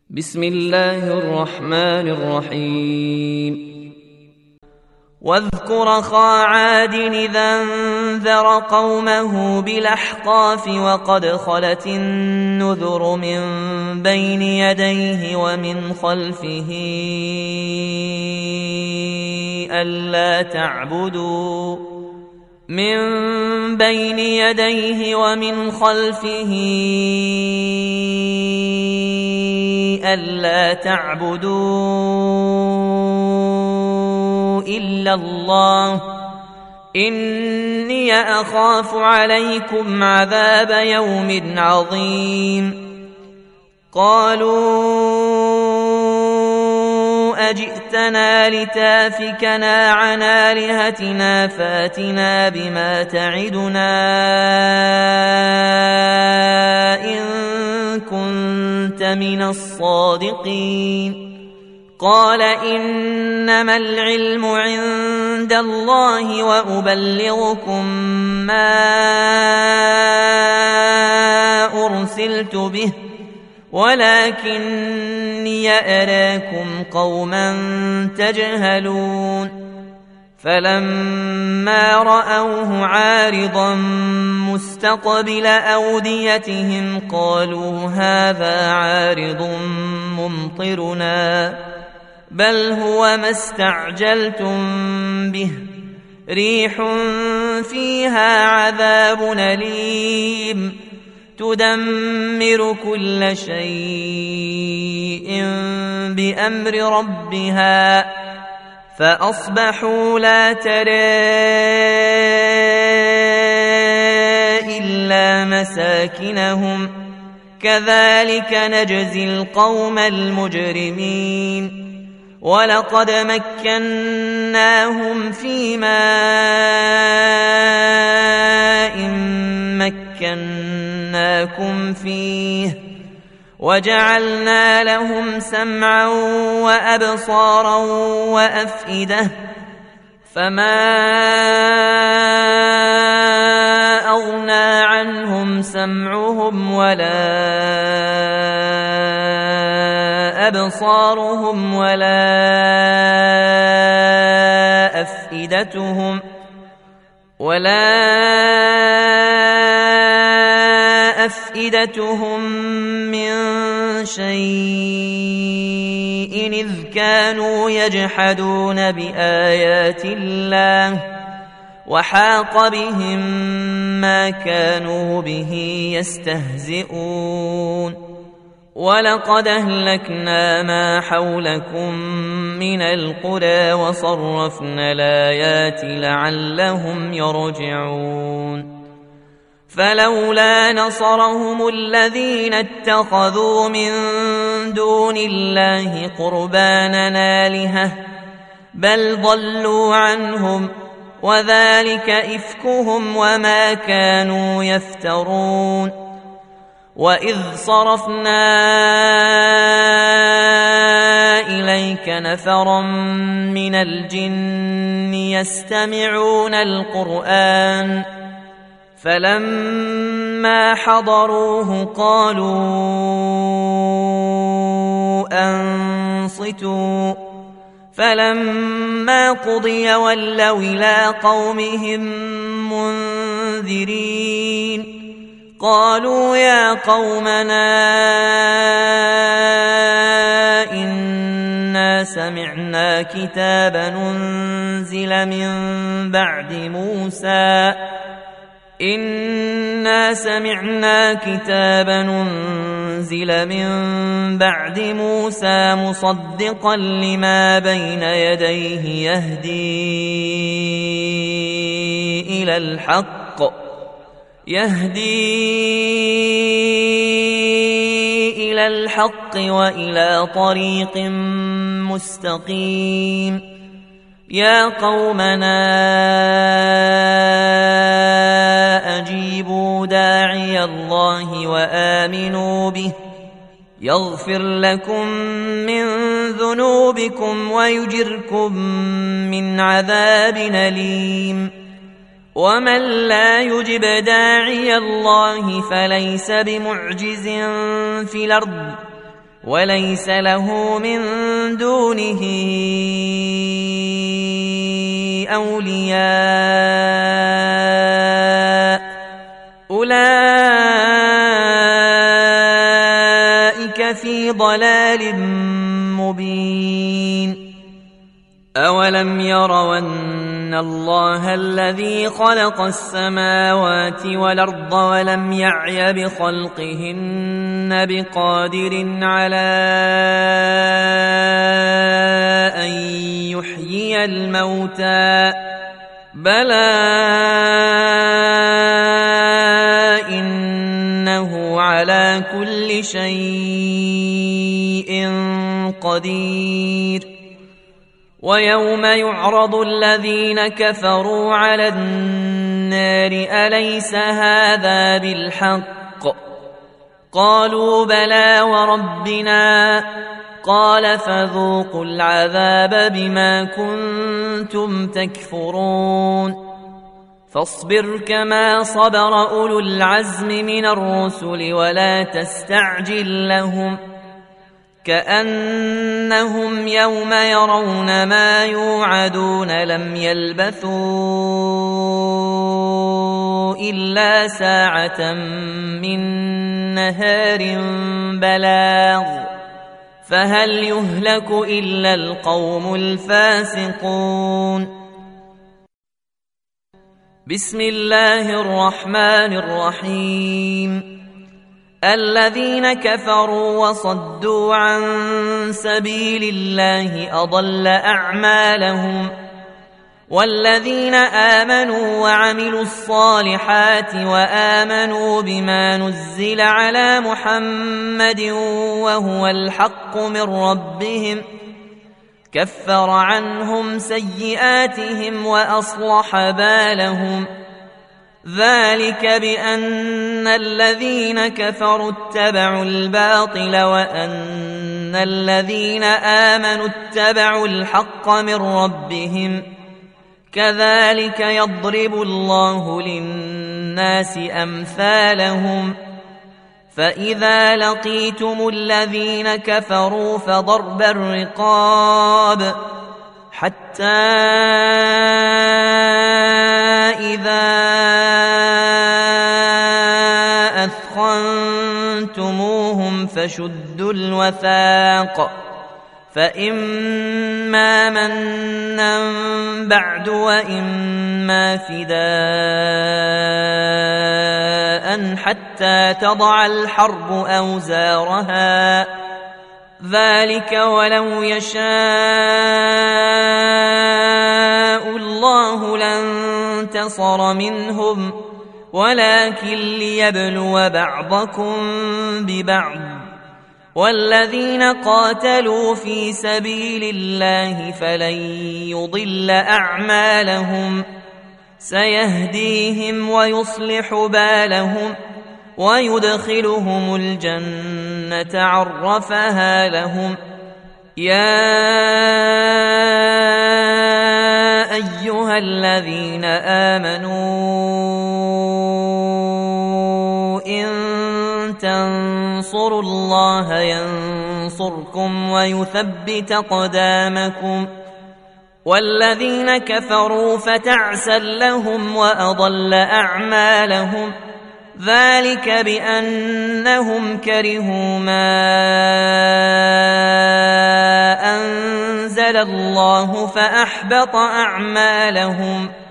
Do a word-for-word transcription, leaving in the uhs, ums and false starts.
بسم الله الرحمن الرحيم. واذكر أخا عاد إذا انذر قومه بالأحقاف وقد خلت النذر من بين يديه ومن خلفه ألا تعبدوا من بين يديه ومن خلفه ألا تعبدوا إلا الله إني أخاف عليكم عذاب يوم عظيم. قالوا أجئتنا لتافكنا عن آلهتنا فاتنا بما تعدنا إن كنت من الصادقين. قال إنما العلم عند الله وأبلغكم ما أرسلت به ولكني أراكم قوما تجهلون. فلما رأوه عارضا مستقبل أوديتهم قالوا هذا عارض ممطرنا بل هو ما استعجلتم به ريح فيها عذاب أليم تدمر كل شيء بأمر ربها فأصبحوا لا ترى إلا مساكنهم كذلك نجزي القوم المجرمين. ولقد مكناهم في ماء مكناكم فيه وجعلنا لهم سمعا وأبصارا وأفئدة فما أغنى عنهم سمعهم ولا أبصارهم ولا أفئدتهم ولا أفئدتهم من شيء إذ كانوا يجحدون بآيات الله وحاق بهم ما كانوا به يستهزئون. ولقد أهلكنا ما حولكم من القرى وصرفنا الآيات لعلهم يرجعون. فلولا نصرهم الذين اتخذوا من دون الله قربانا آلهة بل ضلوا عنهم وذلك إفكهم وما كانوا يفترون. وإذ صرفنا إليك نفرا من الجن يستمعون القرآن فلما حضروه قالوا أنصتوا فلما قضي ولوا إلى قومهم منذرين. قالوا يا قومنا إنا سمعنا كتابا أنزل من بعد موسى إنا سمعنا كتابا أنزل من بعد موسى مصدقا لما بين يديه يهدي إلى الحق يهدي إلى الحق وإلى طريق مستقيم. يا قومنا أجيبوا داعي الله وآمنوا به يغفر لكم من ذنوبكم ويجركم من عذاب أليم. ومن لا يجب داعي الله فليس بمعجز في الأرض وليس له من دونه أولياء أولئك في ضلال مبين أولم يروا أن الله الذي خلق السماوات والأرض ولم يعي بخلقهن بقادر على أن يحيي الموتى بلى إنه على كل شيء قدير ويوم يعرض الذين كفروا على النار أليس هذا بالحق قالوا بلى وربنا قال فذوقوا العذاب بما كنتم تكفرون فاصبر كما صبر أولو العزم من الرسل ولا تستعجل لهم كأنهم يوم يرون ما يوعدون لم يلبثوا إلا ساعة من نهار بلاغ فهل يهلك إلا القوم الفاسقون بسم الله الرحمن الرحيم الذين كفروا وصدوا عن سبيل الله أضل أعمالهم والذين آمنوا وعملوا الصالحات وآمنوا بما نزل على محمد وهو الحق من ربهم كفر عنهم سيئاتهم وأصلح بالهم ذلك بأن الذين كفروا اتبعوا الباطل وأن الذين آمنوا اتبعوا الحق من ربهم كذلك يضرب الله للناس أمثالهم فإذا لقيتم الذين كفروا فضرب الرقاب حتى إذا أثخنتموهم فشدوا الوثاق فإما منا بعد وإما فداء حتى تضع الحرب أوزارها ذلك ولو يشاء الله لانتصر منهم ولكن ليبلو بعضكم ببعض والذين قاتلوا في سبيل الله فلن يضل أعمالهم سيهديهم ويصلح بالهم ويدخلهم الجنة عرفها لهم يا أيها الذين آمنوا إن تنصروا الله ينصركم ويثبت أقدامكم والذين كفروا فتعسا لهم وأضل أعمالهم ذلك بأنهم كرهوا ما أنزل الله فأحبط أعمالهم